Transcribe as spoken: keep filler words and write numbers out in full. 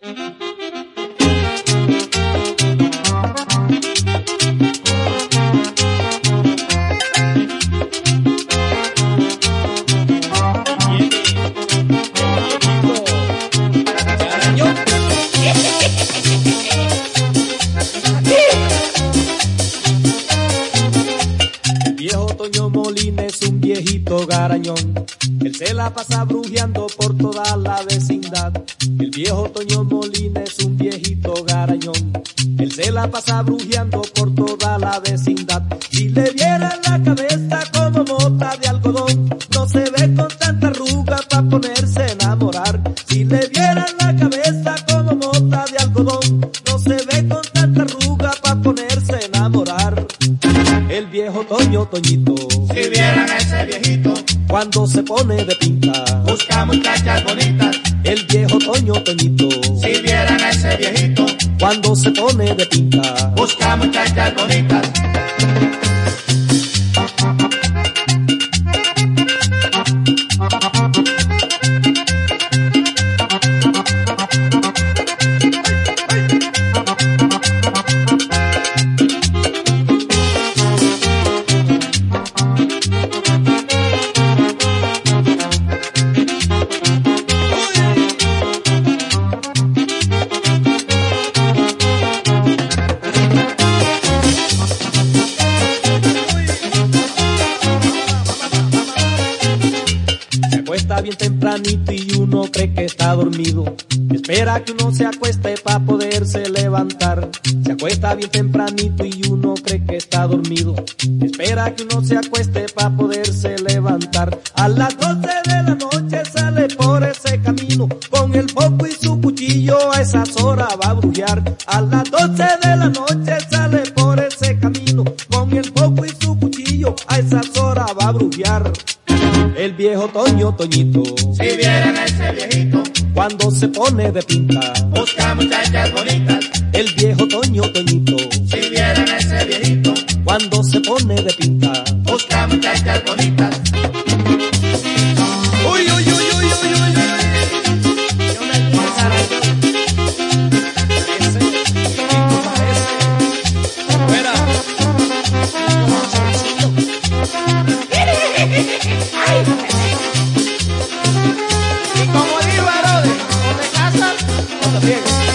Toño Molina es un viejito garañón, él se la pasa brujeando por toda la vecindad. El viejo Toño Molina es un viejito garañón, él se la pasa brujeando por toda la vecindad. Si le vieran la cabeza como mota de algodón, no se ve con tanta arruga pa' ponerse a enamorar. Si le vieran la cabeza como mota de algodón, no se ve con tanta arruga pa' ponerse a enamorar. El viejo Toño, Toñito, si vieran a ese viejito, cuando se pone de pinta, busca muchachas bonitas. El viejo Toño, Toñito, si vieran a ese viejito, cuando se pone de pinta, busca muchachas bonitas. Está bien tempranito y uno cree que está dormido. Espera que uno se acueste pa' poderse levantar. Se acuesta bien tempranito y uno cree que está dormido. Espera que uno se acueste pa' poderse levantar. A las doce de la noche sale por ese camino, con el foco y su cuchillo a esas horas va a brujear. A las doce de la noche sale por ese camino, con el foco y su cuchillo a esas horas va a brujear. El viejo Toño, Toñito, si vieran a ese viejito, cuando se pone de pinta, busca muchachas bonitas. El viejo Toño, Toñito, si vieran a ese viejito, cuando se pone de pinta, busca muchachas bonitas. Uy, uy, uy, uy, uy, uy, uy. Yo me pensara yo. Ese, chiquito parece. Fuera. Y como dijo Herodes, no te casas, no te friegues.